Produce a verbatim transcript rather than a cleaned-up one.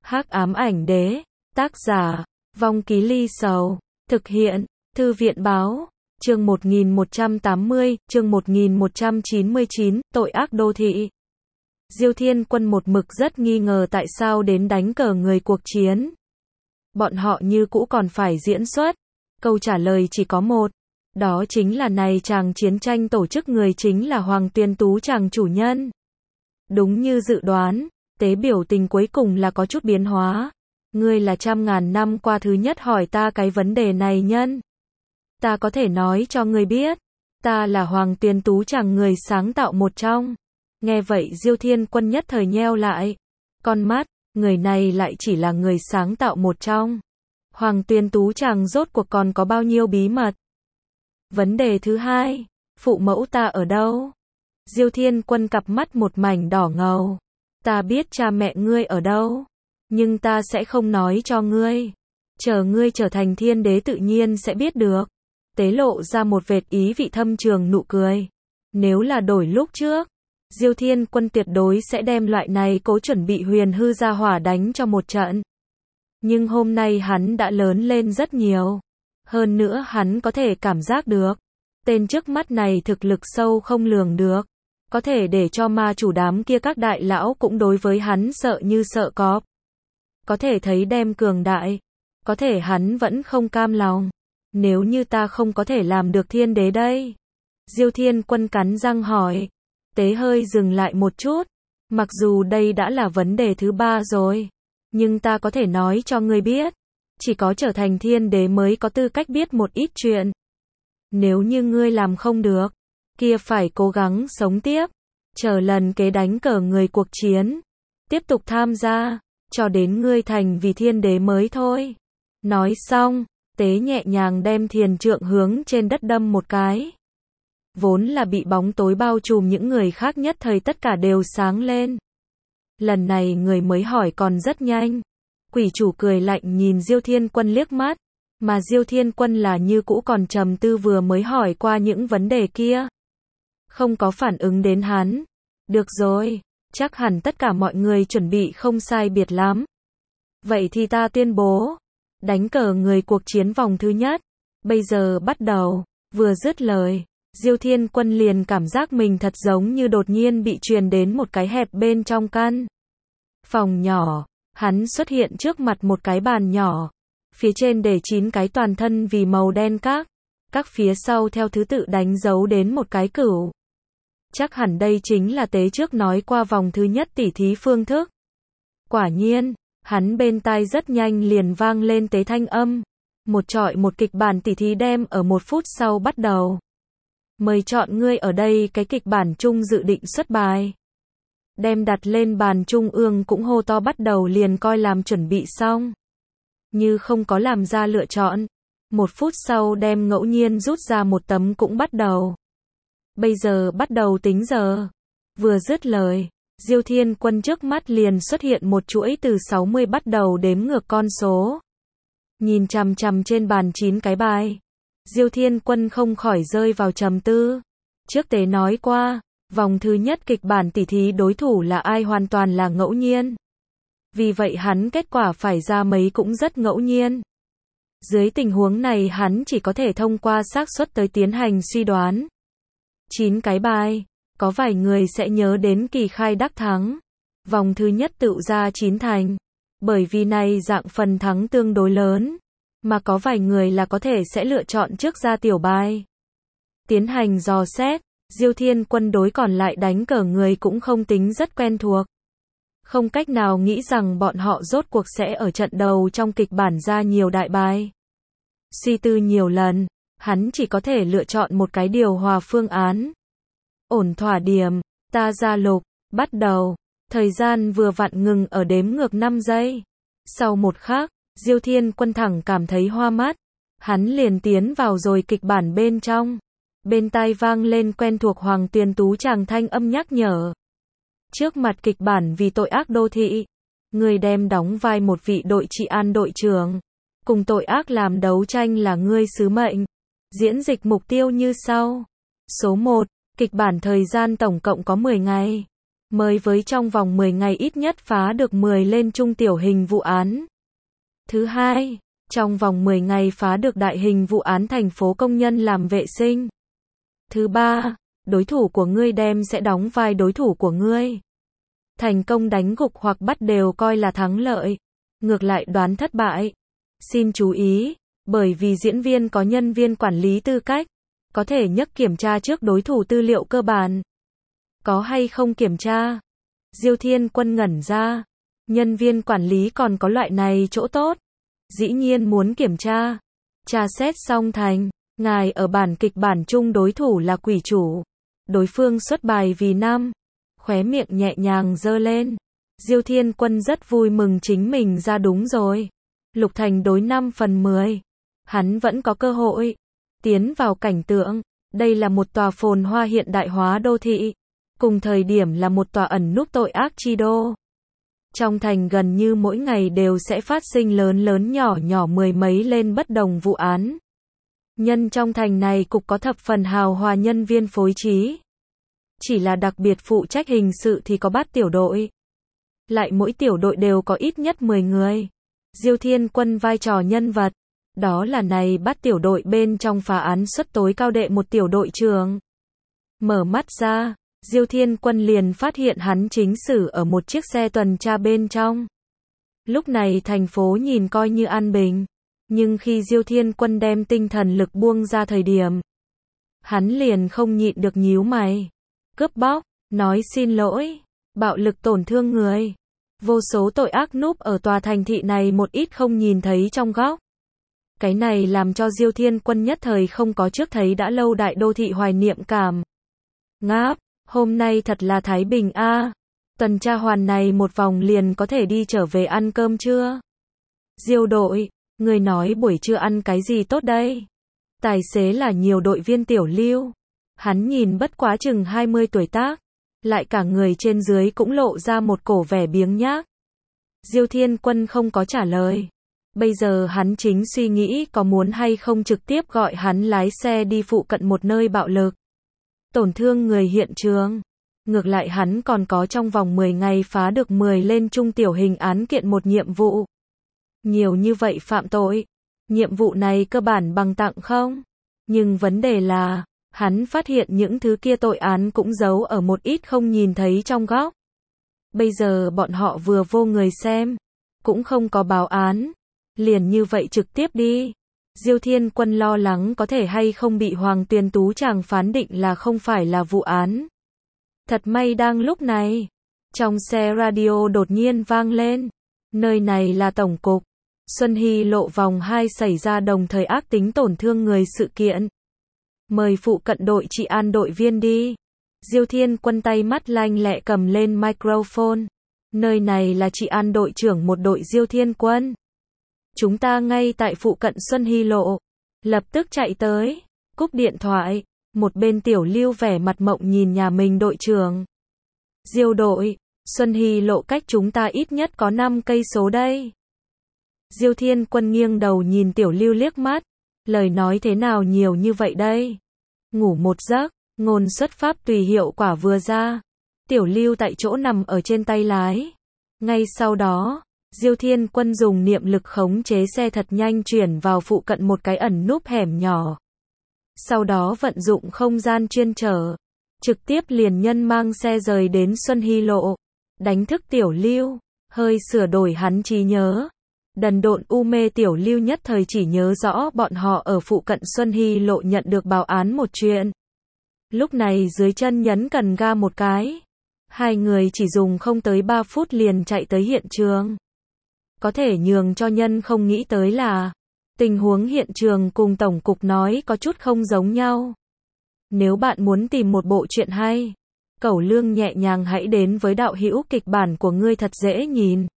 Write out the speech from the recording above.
Hắc ám ảnh đế, tác giả, Vong Ký Ly Sầu, thực hiện, Thư viện báo, chương một nghìn một trăm tám mươi, chương một nghìn một trăm chín mươi chín, tội ác đô thị. Diêu Thiên Quân một mực rất nghi ngờ tại sao đến đánh cờ người cuộc chiến. Bọn họ như cũ còn phải diễn xuất. Câu trả lời chỉ có một. Đó chính là này chàng chiến tranh tổ chức người chính là Hoàng Tuyên Tú chàng chủ nhân. Đúng như dự đoán, tế biểu tình cuối cùng là có chút biến hóa. Ngươi là trăm ngàn năm qua thứ nhất hỏi ta cái vấn đề này nhân. Ta có thể nói cho ngươi biết. Ta là Hoàng Tuyên Tú chàng người sáng tạo một trong. Nghe vậy Diêu Thiên Quân nhất thời nheo lại. Con mắt, người này lại chỉ là người sáng tạo một trong. Hoàng Tuyên Tú chàng rốt cuộc còn có bao nhiêu bí mật? Vấn đề thứ hai, phụ mẫu ta ở đâu? Diêu Thiên Quân cặp mắt một mảnh đỏ ngầu. Ta biết cha mẹ ngươi ở đâu, nhưng ta sẽ không nói cho ngươi. Chờ ngươi trở thành thiên đế tự nhiên sẽ biết được. Tế lộ ra một vệt ý vị thâm trường nụ cười. Nếu là đổi lúc trước, Diêu Thiên Quân tuyệt đối sẽ đem loại này cố chuẩn bị huyền hư ra hỏa đánh cho một trận. Nhưng hôm nay hắn đã lớn lên rất nhiều. Hơn nữa hắn có thể cảm giác được. Tên trước mắt này thực lực sâu không lường được. Có thể để cho ma chủ đám kia các đại lão cũng đối với hắn sợ như sợ cọp. Có thể thấy đem cường đại. Có thể hắn vẫn không cam lòng. Nếu như ta không có thể làm được thiên đế đây? Diêu Thiên Quân cắn răng hỏi. Tế hơi dừng lại một chút. Mặc dù đây đã là vấn đề thứ ba rồi. Nhưng ta có thể nói cho ngươi biết. Chỉ có trở thành thiên đế mới có tư cách biết một ít chuyện. Nếu như ngươi làm không được, kia phải cố gắng sống tiếp. Chờ lần kế đánh cờ người cuộc chiến. Tiếp tục tham gia. Cho đến ngươi thành vì thiên đế mới thôi. Nói xong, Tế nhẹ nhàng đem thiền trượng hướng trên đất đâm một cái. Vốn là bị bóng tối bao trùm những người khác nhất thời tất cả đều sáng lên. Lần này người mới hỏi còn rất nhanh. Quỷ chủ cười lạnh nhìn Diêu Thiên Quân liếc mắt. Mà Diêu Thiên Quân là như cũ còn trầm tư vừa mới hỏi qua những vấn đề kia. Không có phản ứng đến hắn. Được rồi, chắc hẳn tất cả mọi người chuẩn bị không sai biệt lắm. Vậy thì ta tuyên bố. Đánh cờ người cuộc chiến vòng thứ nhất. Bây giờ bắt đầu. Vừa dứt lời. Diêu Thiên Quân liền cảm giác mình thật giống như đột nhiên bị truyền đến một cái hẹp bên trong căn phòng nhỏ. Hắn xuất hiện trước mặt một cái bàn nhỏ. Phía trên để chín cái toàn thân vì màu đen các. Các phía sau theo thứ tự đánh dấu đến một cái cửu. Chắc hẳn đây chính là Tế trước nói qua vòng thứ nhất tỉ thí phương thức. Quả nhiên, hắn bên tai rất nhanh liền vang lên Tế thanh âm. Một trọi một kịch bản tỉ thí đem ở một phút sau bắt đầu. Mời chọn ngươi ở đây cái kịch bản chung dự định xuất bài. Đem đặt lên bàn trung ương cũng hô to bắt đầu liền coi làm chuẩn bị xong. Như không có làm ra lựa chọn. Một phút sau đem ngẫu nhiên rút ra một tấm cũng bắt đầu. Bây giờ bắt đầu tính giờ. Vừa dứt lời, Diêu Thiên Quân trước mắt liền xuất hiện một chuỗi từ sáu mươi bắt đầu đếm ngược con số. Nhìn chằm chằm trên bàn chín cái bài. Diêu Thiên Quân không khỏi rơi vào trầm tư. Trước Tế nói qua, vòng thứ nhất kịch bản tỉ thí đối thủ là ai hoàn toàn là ngẫu nhiên. Vì vậy hắn kết quả phải ra mấy cũng rất ngẫu nhiên. Dưới tình huống này hắn chỉ có thể thông qua xác suất tới tiến hành suy đoán. chín cái bài, có vài người sẽ nhớ đến kỳ khai đắc thắng. Vòng thứ nhất tự ra chín thành. Bởi vì này dạng phần thắng tương đối lớn. Mà có vài người là có thể sẽ lựa chọn trước ra tiểu bài. Tiến hành dò xét, Diêu Thiên Quân đối còn lại đánh cờ người cũng không tính rất quen thuộc. Không cách nào nghĩ rằng bọn họ rốt cuộc sẽ ở trận đầu trong kịch bản ra nhiều đại bài. Suy tư nhiều lần, hắn chỉ có thể lựa chọn một cái điều hòa phương án. Ổn thỏa điểm, ta ra lục, bắt đầu. Thời gian vừa vặn ngừng ở đếm ngược năm giây. Sau một khắc, Diêu Thiên Quân thẳng cảm thấy hoa mắt. Hắn liền tiến vào rồi kịch bản bên trong. Bên tai vang lên quen thuộc Hoàng Tuyên Tú chàng thanh âm nhắc nhở. Trước mặt kịch bản vì tội ác đô thị. Người đem đóng vai một vị đội trị an đội trưởng. Cùng tội ác làm đấu tranh là ngươi sứ mệnh. Diễn dịch mục tiêu như sau. Số một. Kịch bản thời gian tổng cộng có mười ngày. Mới với trong vòng mười ngày ít nhất phá được mười lên trung tiểu hình vụ án. Thứ hai, trong vòng mười ngày phá được đại hình vụ án thành phố công nhân làm vệ sinh. Thứ ba, đối thủ của ngươi đem sẽ đóng vai đối thủ của ngươi. Thành công đánh gục hoặc bắt đều coi là thắng lợi. Ngược lại đoán thất bại. Xin chú ý, bởi vì diễn viên có nhân viên quản lý tư cách, có thể nhắc kiểm tra trước đối thủ tư liệu cơ bản. Có hay không kiểm tra? Diêu Thiên Quân ngẩn ra. Nhân viên quản lý còn có loại này chỗ tốt. Dĩ nhiên muốn kiểm tra. Tra xét xong thành. Ngài ở bản kịch bản chung đối thủ là quỷ chủ. Đối phương xuất bài vì năm. Khóe miệng nhẹ nhàng giơ lên. Diêu Thiên Quân rất vui mừng chính mình ra đúng rồi. Lục Thành đối năm phần mười. Hắn vẫn có cơ hội. Tiến vào cảnh tượng. Đây là một tòa phồn hoa hiện đại hóa đô thị. Cùng thời điểm là một tòa ẩn núp tội ác chi đô. Trong thành gần như mỗi ngày đều sẽ phát sinh lớn lớn nhỏ nhỏ mười mấy lên bất đồng vụ án. Nhân trong thành này cục có thập phần hào hòa nhân viên phối trí. Chỉ là đặc biệt phụ trách hình sự thì có bát tiểu đội. Lại mỗi tiểu đội đều có ít nhất mười người. Diêu Thiên Quân vai trò nhân vật. Đó là này bắt tiểu đội bên trong phá án suất tối cao đệ một tiểu đội trưởng. Mở mắt ra, Diêu Thiên Quân liền phát hiện hắn chính xử ở một chiếc xe tuần tra bên trong. Lúc này thành phố nhìn coi như an bình. Nhưng khi Diêu Thiên Quân đem tinh thần lực buông ra thời điểm, hắn liền không nhịn được nhíu mày. Cướp bóc, nói xin lỗi, bạo lực tổn thương người. Vô số tội ác núp ở tòa thành thị này một ít không nhìn thấy trong góc. Cái này làm cho Diêu Thiên Quân nhất thời không có trước thấy đã lâu đại đô thị hoài niệm cảm. Ngáp, hôm nay thật là thái bình a. À. Tuần tra hoàn này một vòng liền có thể đi trở về ăn cơm chưa? Diêu đội, người nói buổi trưa ăn cái gì tốt đây? Tài xế là nhiều đội viên Tiểu Lưu. Hắn nhìn bất quá chừng hai mươi tuổi tác, lại cả người trên dưới cũng lộ ra một cổ vẻ biếng nhác. Diêu Thiên Quân không có trả lời. Bây giờ hắn chính suy nghĩ có muốn hay không trực tiếp gọi hắn lái xe đi phụ cận một nơi bạo lực. Tổn thương người hiện trường. Ngược lại hắn còn có trong vòng mười ngày phá được mười lên trung tiểu hình án kiện một nhiệm vụ. Nhiều như vậy phạm tội. Nhiệm vụ này cơ bản bằng tặng không? Nhưng vấn đề là, hắn phát hiện những thứ kia tội án cũng giấu ở một ít không nhìn thấy trong góc. Bây giờ bọn họ vừa vô người xem, cũng không có báo án. Liền như vậy trực tiếp đi. Diêu Thiên Quân lo lắng có thể hay không bị Hoàng Tuyền Tú chàng phán định là không phải là vụ án. Thật may đang lúc này, trong xe radio đột nhiên vang lên. Nơi này là tổng cục. Xuân Hy lộ vòng hai xảy ra đồng thời ác tính tổn thương người sự kiện. Mời phụ cận đội trị an đội viên đi. Diêu Thiên Quân tay mắt lanh lẹ cầm lên microphone. Nơi này là trị an đội trưởng một đội Diêu Thiên Quân. Chúng ta ngay tại phụ cận Xuân Hy lộ. Lập tức chạy tới. Cúp điện thoại. Một bên Tiểu Lưu vẻ mặt mộng nhìn nhà mình đội trưởng. Diêu đội, Xuân Hy lộ cách chúng ta ít nhất có năm cây số đây. Diêu Thiên Quân nghiêng đầu nhìn Tiểu Lưu liếc mắt. Lời nói thế nào nhiều như vậy đây? Ngủ một giấc, ngôn xuất pháp tùy hiệu quả vừa ra. Tiểu Lưu tại chỗ nằm ở trên tay lái. Ngay sau đó, Diêu Thiên Quân dùng niệm lực khống chế xe thật nhanh chuyển vào phụ cận một cái ẩn núp hẻm nhỏ. Sau đó vận dụng không gian chuyên trở, trực tiếp liền nhân mang xe rời đến Xuân Hy lộ, đánh thức Tiểu Lưu, hơi sửa đổi hắn trí nhớ. Đần độn u mê Tiểu Lưu nhất thời chỉ nhớ rõ bọn họ ở phụ cận Xuân Hy lộ nhận được báo án một chuyện. Lúc này dưới chân nhấn cần ga một cái. Hai người chỉ dùng không tới ba phút liền chạy tới hiện trường. Có thể nhường cho nhân không nghĩ tới là tình huống hiện trường cùng tổng cục nói có chút không giống nhau. Nếu bạn muốn tìm một bộ truyện hay, Cẩu Lương nhẹ nhàng hãy đến với đạo hữu kịch bản của ngươi thật dễ nhìn.